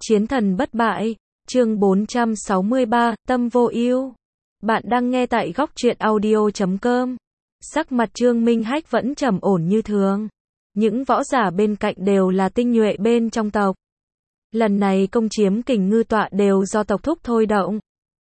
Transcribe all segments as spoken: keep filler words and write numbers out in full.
Chiến thần bất bại, chương bốn trăm sáu mươi ba, tâm vô ưu. Bạn đang nghe tại góc truyện audio chấm com. Sắc mặt Trương Minh Hách vẫn trầm ổn như thường. Những võ giả bên cạnh đều là tinh nhuệ bên trong tộc. Lần này công chiếm Kình Ngư tọa đều do tộc thúc thôi động.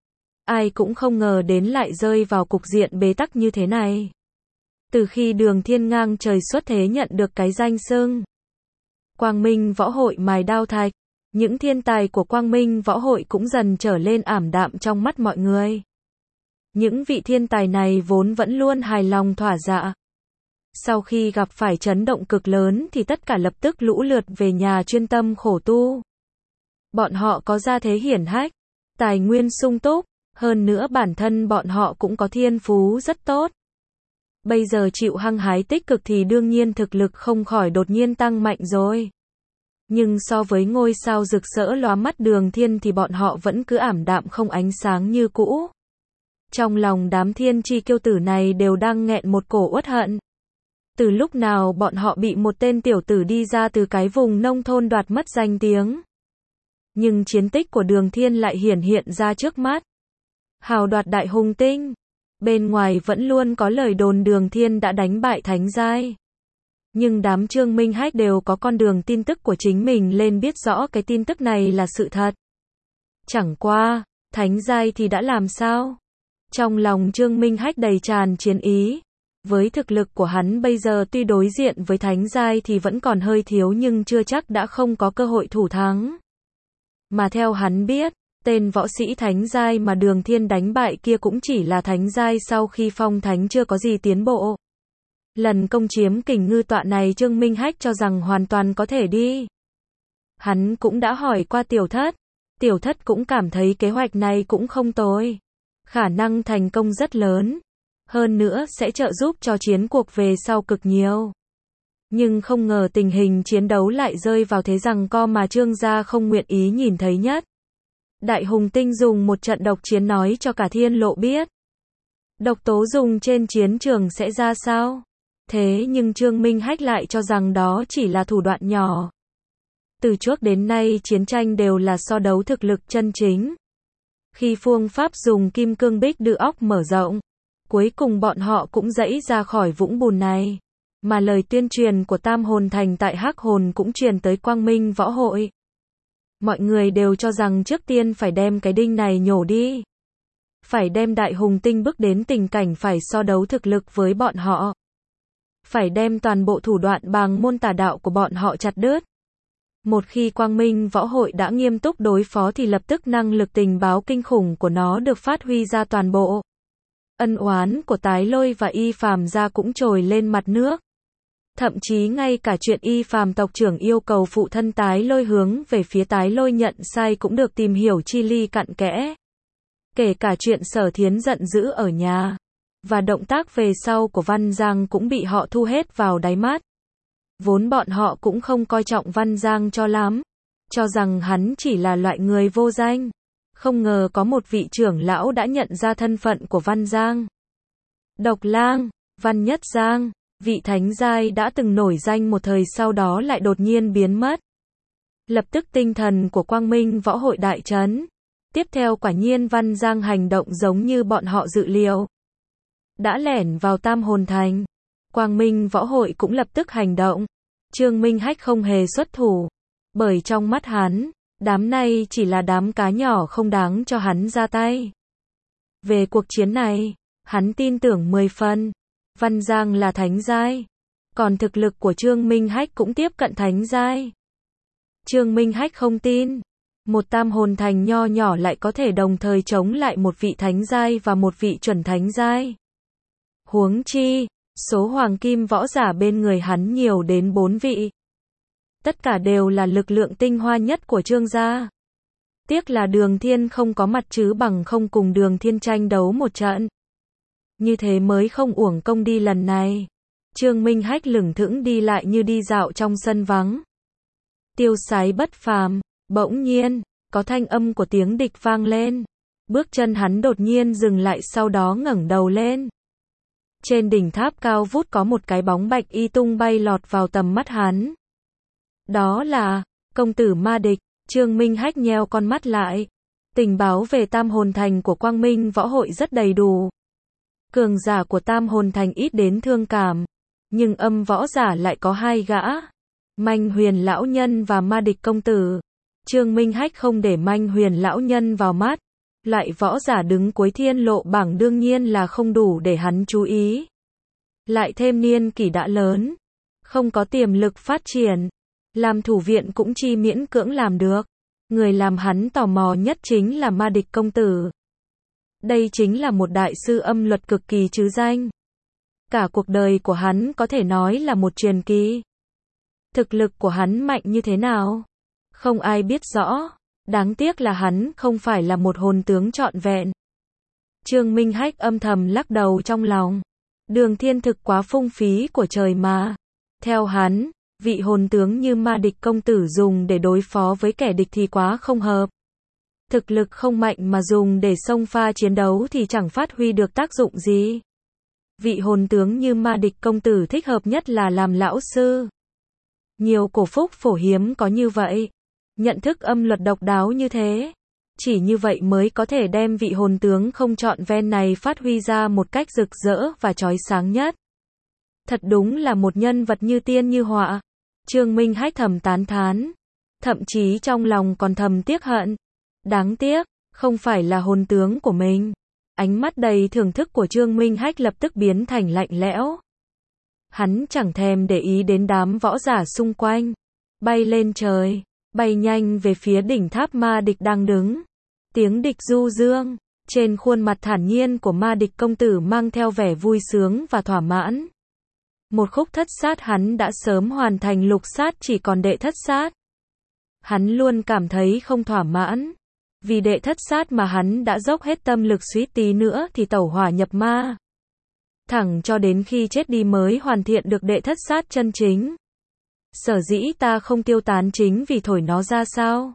Ai cũng không ngờ đến lại rơi vào cục diện bế tắc như thế này. Từ khi Đường Thiên ngang trời xuất thế nhận được cái danh xưng Quang Minh Võ Hội mài đao thạch, những thiên tài của Quang Minh Võ Hội cũng dần trở lên ảm đạm trong mắt mọi người. Những vị thiên tài này vốn vẫn luôn hài lòng thỏa dạ. Sau khi gặp phải chấn động cực lớn thì tất cả lập tức lũ lượt về nhà chuyên tâm khổ tu. Bọn họ có gia thế hiển hách, tài nguyên sung túc, hơn nữa bản thân bọn họ cũng có thiên phú rất tốt. Bây giờ chịu hăng hái tích cực thì đương nhiên thực lực không khỏi đột nhiên tăng mạnh rồi. Nhưng so với ngôi sao rực rỡ lóa mắt Đường Thiên thì bọn họ vẫn cứ ảm đạm không ánh sáng như cũ. Trong lòng đám thiên chi kiêu tử này đều đang nghẹn một cổ uất hận. Từ lúc nào bọn họ bị một tên tiểu tử đi ra từ cái vùng nông thôn đoạt mất danh tiếng. Nhưng chiến tích của Đường Thiên lại hiển hiện ra trước mắt. Hào đoạt đại hùng tinh. Bên ngoài vẫn luôn có lời đồn Đường Thiên đã đánh bại thánh giai. Nhưng đám Trương Minh Hách đều có con đường tin tức của chính mình lên biết rõ cái tin tức này là sự thật. Chẳng qua, thánh giai thì đã làm sao? Trong lòng Trương Minh Hách đầy tràn chiến ý. Với thực lực của hắn bây giờ tuy đối diện với thánh giai thì vẫn còn hơi thiếu nhưng chưa chắc đã không có cơ hội thủ thắng. Mà theo hắn biết, tên võ sĩ thánh giai mà Đường Thiên đánh bại kia cũng chỉ là thánh giai sau khi phong thánh chưa có gì tiến bộ. Lần công chiếm Kình Ngư tọa này Trương Minh Hách cho rằng hoàn toàn có thể đi. Hắn cũng đã hỏi qua tiểu thất. Tiểu thất cũng cảm thấy kế hoạch này cũng không tồi. Khả năng thành công rất lớn. Hơn nữa sẽ trợ giúp cho chiến cuộc về sau cực nhiều. Nhưng không ngờ tình hình chiến đấu lại rơi vào thế giằng co mà Trương gia không nguyện ý nhìn thấy nhất. Đại hùng tinh dùng một trận độc chiến nói cho cả thiên lộ biết. Độc tố dùng trên chiến trường sẽ ra sao? Thế nhưng Trương Minh Hách lại cho rằng đó chỉ là thủ đoạn nhỏ. Từ trước đến nay chiến tranh đều là so đấu thực lực chân chính. Khi phương pháp dùng kim cương bích đưa óc mở rộng, cuối cùng bọn họ cũng dẫy ra khỏi vũng bùn này. Mà lời tuyên truyền của Tam Hồn Thành tại Hắc Hồn cũng truyền tới Quang Minh Võ Hội. Mọi người đều cho rằng trước tiên phải đem cái đinh này nhổ đi. Phải đem đại hùng tinh bước đến tình cảnh phải so đấu thực lực với bọn họ. Phải đem toàn bộ thủ đoạn bàng môn tà đạo của bọn họ chặt đứt. Một khi Quang Minh Võ Hội đã nghiêm túc đối phó thì lập tức năng lực tình báo kinh khủng của nó được phát huy ra toàn bộ. Ân oán của Tái Lôi và Y Phàm gia cũng trồi lên mặt nước. Thậm chí ngay cả chuyện Y Phàm tộc trưởng yêu cầu phụ thân Tái Lôi hướng về phía Tái Lôi nhận sai cũng được tìm hiểu chi ly cặn kẽ. Kể cả chuyện Sở Thiến giận dữ ở nhà. Và động tác về sau của Văn Giang cũng bị họ thu hết vào đáy mắt. Vốn bọn họ cũng không coi trọng Văn Giang cho lắm. Cho rằng hắn chỉ là loại người vô danh. Không ngờ có một vị trưởng lão đã nhận ra thân phận của Văn Giang. Độc Lang, Văn Nhất Giang, vị thánh giai đã từng nổi danh một thời sau đó lại đột nhiên biến mất. Lập tức tinh thần của Quang Minh Võ Hội đại chấn. Tiếp theo quả nhiên Văn Giang hành động giống như bọn họ dự liệu. Đã lẻn vào Tam Hồn Thành. Quang Minh Võ Hội cũng lập tức hành động. Trương Minh Hách không hề xuất thủ. Bởi trong mắt hắn, đám này chỉ là đám cá nhỏ không đáng cho hắn ra tay. Về cuộc chiến này, hắn tin tưởng mười phần. Văn Giang là thánh giai. Còn thực lực của Trương Minh Hách cũng tiếp cận thánh giai. Trương Minh Hách không tin. Một Tam Hồn Thành nho nhỏ lại có thể đồng thời chống lại một vị thánh giai và một vị chuẩn thánh giai. Huống chi, số hoàng kim võ giả bên người hắn nhiều đến bốn vị. Tất cả đều là lực lượng tinh hoa nhất của Trương gia. Tiếc là Đường Thiên không có mặt chứ bằng không cùng Đường Thiên tranh đấu một trận. Như thế mới không uổng công đi lần này. Trương Minh Hách lững thững đi lại như đi dạo trong sân vắng. Tiêu sái bất phàm, bỗng nhiên, có thanh âm của tiếng địch vang lên. Bước chân hắn đột nhiên dừng lại sau đó ngẩng đầu lên. Trên đỉnh tháp cao vút có một cái bóng bạch y tung bay lọt vào tầm mắt hắn. Đó là công tử Ma Địch. Trương Minh Hách nheo con mắt lại. Tình báo về Tam Hồn Thành của Quang Minh Võ Hội rất đầy đủ. Cường giả của Tam Hồn Thành ít đến thương cảm. Nhưng âm võ giả lại có hai gã. Manh Huyền lão nhân và Ma Địch công tử. Trương Minh Hách không để Manh Huyền lão nhân vào mắt. Loại võ giả đứng cuối thiên lộ bảng đương nhiên là không đủ để hắn chú ý. Lại thêm niên kỷ đã lớn. Không có tiềm lực phát triển. Làm thủ viện cũng chi miễn cưỡng làm được. Người làm hắn tò mò nhất chính là Ma Địch công tử. Đây chính là một đại sư âm luật cực kỳ trứ danh. Cả cuộc đời của hắn có thể nói là một truyền kỳ. Thực lực của hắn mạnh như thế nào? Không ai biết rõ. Đáng tiếc là hắn không phải là một hồn tướng trọn vẹn. Trương Minh Hách âm thầm lắc đầu trong lòng. Đường thiên thực quá phung phí của trời mà. Theo hắn, vị hồn tướng như Ma Địch công tử dùng để đối phó với kẻ địch thì quá không hợp. Thực lực không mạnh mà dùng để xông pha chiến đấu thì chẳng phát huy được tác dụng gì. Vị hồn tướng như Ma Địch công tử thích hợp nhất là làm lão sư. Nhiều cổ phúc phổ hiếm có như vậy. Nhận thức âm luật độc đáo như thế. Chỉ như vậy mới có thể đem vị hồn tướng không trọn ven này phát huy ra một cách rực rỡ và chói sáng nhất. Thật đúng là một nhân vật như tiên như họa. Trương Minh Hách thầm tán thán. Thậm chí trong lòng còn thầm tiếc hận. Đáng tiếc, không phải là hồn tướng của mình. Ánh mắt đầy thưởng thức của Trương Minh Hách lập tức biến thành lạnh lẽo. Hắn chẳng thèm để ý đến đám võ giả xung quanh. Bay lên trời, bay nhanh về phía đỉnh tháp Ma Địch đang đứng. Tiếng địch du dương, trên khuôn mặt thản nhiên của Ma Địch công tử mang theo vẻ vui sướng và thỏa mãn. Một khúc thất sát hắn đã sớm hoàn thành, lục sát chỉ còn đệ thất sát. Hắn luôn cảm thấy không thỏa mãn. Vì đệ thất sát mà hắn đã dốc hết tâm lực, suýt tí nữa thì tẩu hỏa nhập ma. Thẳng cho đến khi chết đi mới hoàn thiện được đệ thất sát chân chính. Sở dĩ ta không tiêu tán chính vì thổi nó ra sao?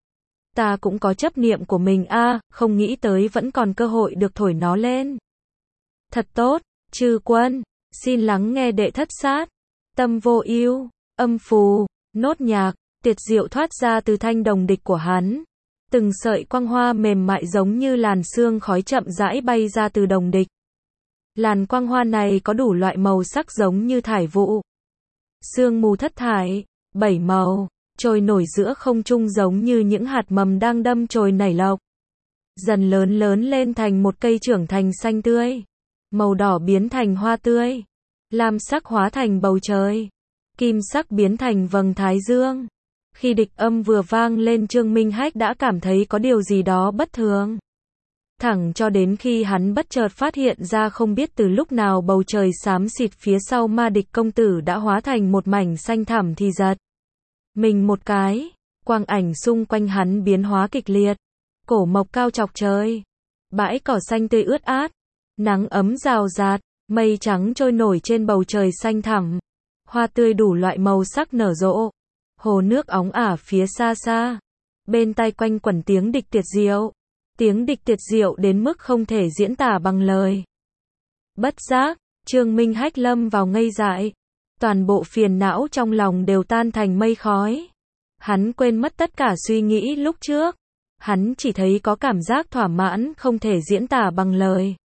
Ta cũng có chấp niệm của mình a, à, không nghĩ tới vẫn còn cơ hội được thổi nó lên. Thật tốt, Chư Quân, xin lắng nghe đệ thất sát. Tâm vô ưu, âm phù, nốt nhạc, tuyệt diệu thoát ra từ thanh đồng địch của hắn. Từng sợi quang hoa mềm mại giống như làn sương khói chậm rãi bay ra từ đồng địch. Làn quang hoa này có đủ loại màu sắc giống như thải vụ. Sương mù thất thải, bảy màu, trôi nổi giữa không trung giống như những hạt mầm đang đâm chồi nảy lộc. Dần lớn lớn lên thành một cây trưởng thành xanh tươi. Màu đỏ biến thành hoa tươi. Lam sắc hóa thành bầu trời. Kim sắc biến thành vầng thái dương. Khi địch âm vừa vang lên, Trương Minh Hách đã cảm thấy có điều gì đó bất thường. Thẳng cho đến khi hắn bất chợt phát hiện ra không biết từ lúc nào bầu trời xám xịt phía sau Ma Địch công tử đã hóa thành một mảnh xanh thẳm thì giật mình một cái, quang ảnh xung quanh hắn biến hóa kịch liệt. Cổ mộc cao chọc trời, bãi cỏ xanh tươi ướt át, nắng ấm rào rạt, mây trắng trôi nổi trên bầu trời xanh thẳm, hoa tươi đủ loại màu sắc nở rộ, hồ nước óng ả phía xa xa, bên tai quanh quẩn tiếng địch tuyệt diệu. Tiếng địch tuyệt diệu đến mức không thể diễn tả bằng lời. Bất giác, Trương Minh Hách lâm vào ngây dại. Toàn bộ phiền não trong lòng đều tan thành mây khói. Hắn quên mất tất cả suy nghĩ lúc trước. Hắn chỉ thấy có cảm giác thỏa mãn không thể diễn tả bằng lời.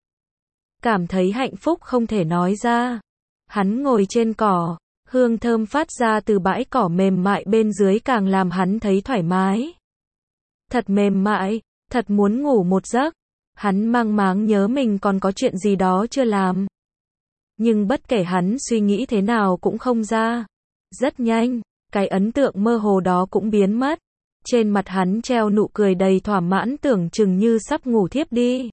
Cảm thấy hạnh phúc không thể nói ra. Hắn ngồi trên cỏ, hương thơm phát ra từ bãi cỏ mềm mại bên dưới càng làm hắn thấy thoải mái. Thật mềm mại. Thật muốn ngủ một giấc. Hắn mang máng nhớ mình còn có chuyện gì đó chưa làm. Nhưng bất kể hắn suy nghĩ thế nào cũng không ra. Rất nhanh, cái ấn tượng mơ hồ đó cũng biến mất. Trên mặt hắn treo nụ cười đầy thỏa mãn, tưởng chừng như sắp ngủ thiếp đi.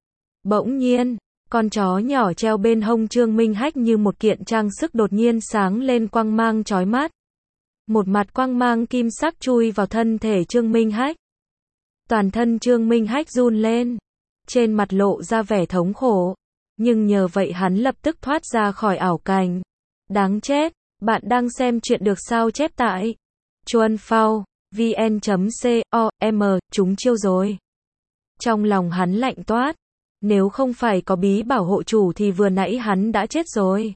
Bỗng nhiên, con chó nhỏ treo bên hông Trương Minh Hách như một kiện trang sức đột nhiên sáng lên quang mang chói mắt. Một mặt quang mang kim sắc chui vào thân thể Trương Minh Hách. Toàn thân Trương Minh Hách run lên, trên mặt lộ ra vẻ thống khổ, nhưng nhờ vậy hắn lập tức thoát ra khỏi ảo cảnh. Đáng chết, bạn đang xem chuyện được sao chép tại chuan phao vn chấm com, chúng chiêu rồi. Trong lòng hắn lạnh toát, nếu không phải có bí bảo hộ chủ thì vừa nãy hắn đã chết rồi.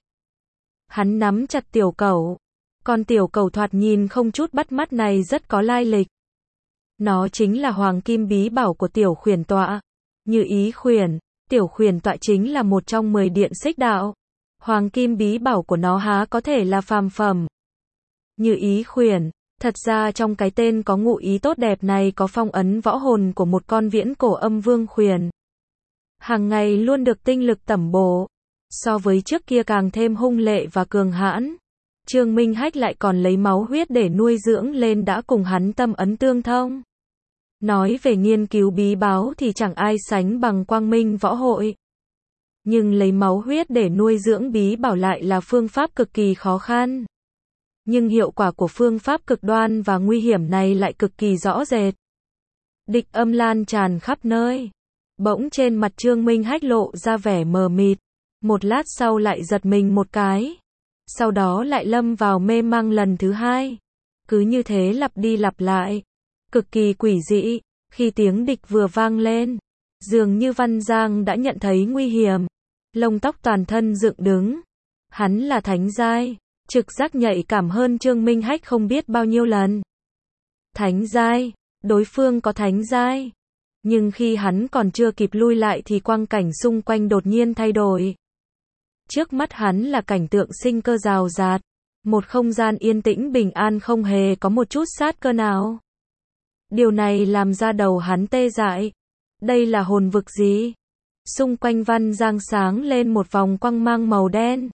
Hắn nắm chặt tiểu cẩu, con tiểu cẩu thoạt nhìn không chút bắt mắt này rất có lai lịch. Nó chính là hoàng kim bí bảo của tiểu khuyển tọa. Như ý khuyển, tiểu khuyển tọa chính là một trong mười điện xích đạo. Hoàng kim bí bảo của nó há có thể là phàm phẩm. Như ý khuyển, thật ra trong cái tên có ngụ ý tốt đẹp này có phong ấn võ hồn của một con viễn cổ âm vương khuyển. Hàng ngày luôn được tinh lực tẩm bổ, so với trước kia càng thêm hung lệ và cường hãn. Trương Minh Hách lại còn lấy máu huyết để nuôi dưỡng lên đã cùng hắn tâm ấn tương thông. Nói về nghiên cứu bí báo thì chẳng ai sánh bằng Quang Minh Võ Hội. Nhưng lấy máu huyết để nuôi dưỡng bí bảo lại là phương pháp cực kỳ khó khăn. Nhưng hiệu quả của phương pháp cực đoan và nguy hiểm này lại cực kỳ rõ rệt. Địch âm lan tràn khắp nơi. Bỗng trên mặt Trương Minh Hách lộ ra vẻ mờ mịt. Một lát sau lại giật mình một cái. Sau đó lại lâm vào mê mang lần thứ hai. Cứ như thế lặp đi lặp lại. Cực kỳ quỷ dị. Khi tiếng địch vừa vang lên, dường như Văn Giang đã nhận thấy nguy hiểm. Lông tóc toàn thân dựng đứng. Hắn là thánh giai, trực giác nhạy cảm hơn Trương Minh Hách không biết bao nhiêu lần. Thánh giai, đối phương có thánh giai. Nhưng khi hắn còn chưa kịp lui lại thì quang cảnh xung quanh đột nhiên thay đổi. Trước mắt hắn là cảnh tượng sinh cơ rào rạt. Một không gian yên tĩnh bình an không hề có một chút sát cơ nào. Điều này làm ra đầu hắn tê dại. Đây là hồn vực gì? Xung quanh Văn Giang sáng lên một vòng quang mang màu đen.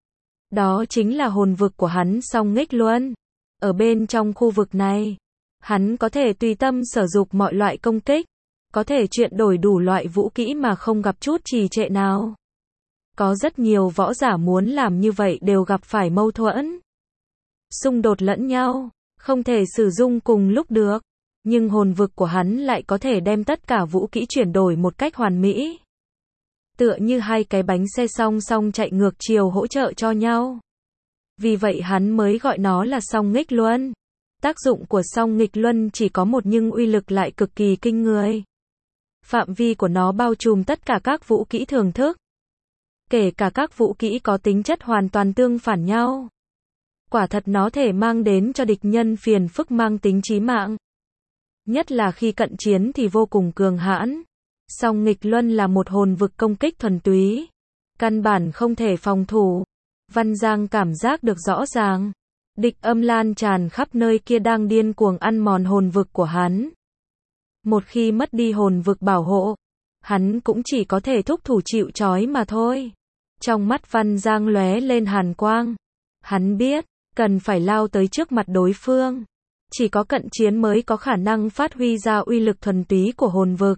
Đó chính là hồn vực của hắn Song Nghích Luân. Ở bên trong khu vực này, hắn có thể tùy tâm sử dụng mọi loại công kích. Có thể chuyển đổi đủ loại vũ kỹ mà không gặp chút trì trệ nào. Có rất nhiều võ giả muốn làm như vậy đều gặp phải mâu thuẫn. Xung đột lẫn nhau, không thể sử dụng cùng lúc được. Nhưng hồn vực của hắn lại có thể đem tất cả vũ kỹ chuyển đổi một cách hoàn mỹ. Tựa như hai cái bánh xe song song chạy ngược chiều hỗ trợ cho nhau. Vì vậy hắn mới gọi nó là Song Nghích Luân. Tác dụng của Song Nghịch Luân chỉ có một nhưng uy lực lại cực kỳ kinh người. Phạm vi của nó bao trùm tất cả các vũ kỹ thường thức. Kể cả các vũ kỹ có tính chất hoàn toàn tương phản nhau. Quả thật nó thể mang đến cho địch nhân phiền phức mang tính chí mạng. Nhất là khi cận chiến thì vô cùng cường hãn. Song Nghịch Luân là một hồn vực công kích thuần túy. Căn bản không thể phòng thủ. Văn Giang cảm giác được rõ ràng. Địch âm lan tràn khắp nơi kia đang điên cuồng ăn mòn hồn vực của hắn. Một khi mất đi hồn vực bảo hộ, hắn cũng chỉ có thể thúc thủ chịu trói mà thôi. Trong mắt Văn Giang lóe lên hàn quang. Hắn biết, cần phải lao tới trước mặt đối phương. Chỉ có cận chiến mới có khả năng phát huy ra uy lực thuần túy của hồn vực.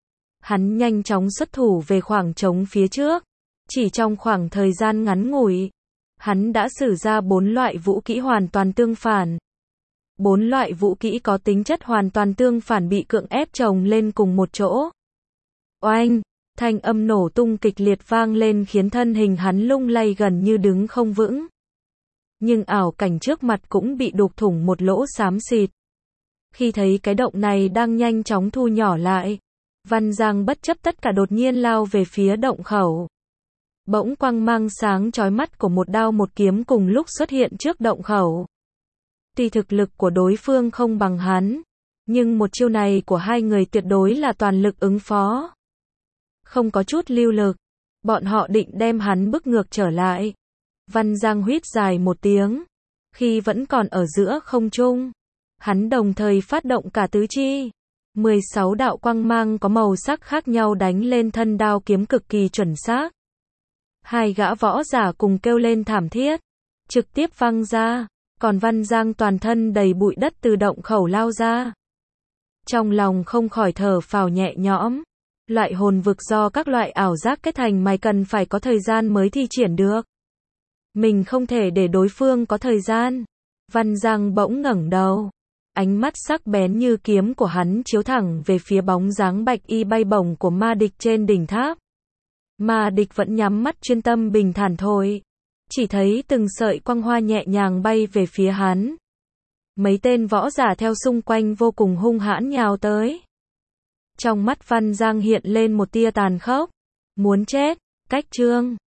Hắn nhanh chóng xuất thủ về khoảng trống phía trước. Chỉ trong khoảng thời gian ngắn ngủi, hắn đã sử ra bốn loại vũ kỹ hoàn toàn tương phản. Bốn loại vũ kỹ có tính chất hoàn toàn tương phản bị cưỡng ép chồng lên cùng một chỗ. Oanh, thanh âm nổ tung kịch liệt vang lên khiến thân hình hắn lung lay gần như đứng không vững. Nhưng ảo cảnh trước mặt cũng bị đục thủng một lỗ xám xịt. Khi thấy cái động này đang nhanh chóng thu nhỏ lại, Văn Giang bất chấp tất cả đột nhiên lao về phía động khẩu. Bỗng quang mang sáng chói mắt của một đao một kiếm cùng lúc xuất hiện trước động khẩu. Tuy thực lực của đối phương không bằng hắn, nhưng một chiêu này của hai người tuyệt đối là toàn lực ứng phó. Không có chút lưu lực, bọn họ định đem hắn bức ngược trở lại. Văn Giang huýt dài một tiếng, khi vẫn còn ở giữa không trung, hắn đồng thời phát động cả tứ chi. mười sáu đạo quang mang có màu sắc khác nhau đánh lên thân đao kiếm cực kỳ chuẩn xác. Hai gã võ giả cùng kêu lên thảm thiết, trực tiếp văng ra, còn Văn Giang toàn thân đầy bụi đất từ động khẩu lao ra. Trong lòng không khỏi thở phào nhẹ nhõm. Loại hồn vực do các loại ảo giác kết thành mày cần phải có thời gian mới thi triển được. Mình không thể để đối phương có thời gian. Văn Giang bỗng ngẩng đầu. Ánh mắt sắc bén như kiếm của hắn chiếu thẳng về phía bóng dáng bạch y bay bổng của ma địch trên đỉnh tháp. Ma địch vẫn nhắm mắt chuyên tâm bình thản thôi. Chỉ thấy từng sợi quang hoa nhẹ nhàng bay về phía hắn. Mấy tên võ giả theo xung quanh vô cùng hung hãn nhào tới. Trong mắt Văn Giang hiện lên một tia tàn khốc. Muốn chết, cách trương.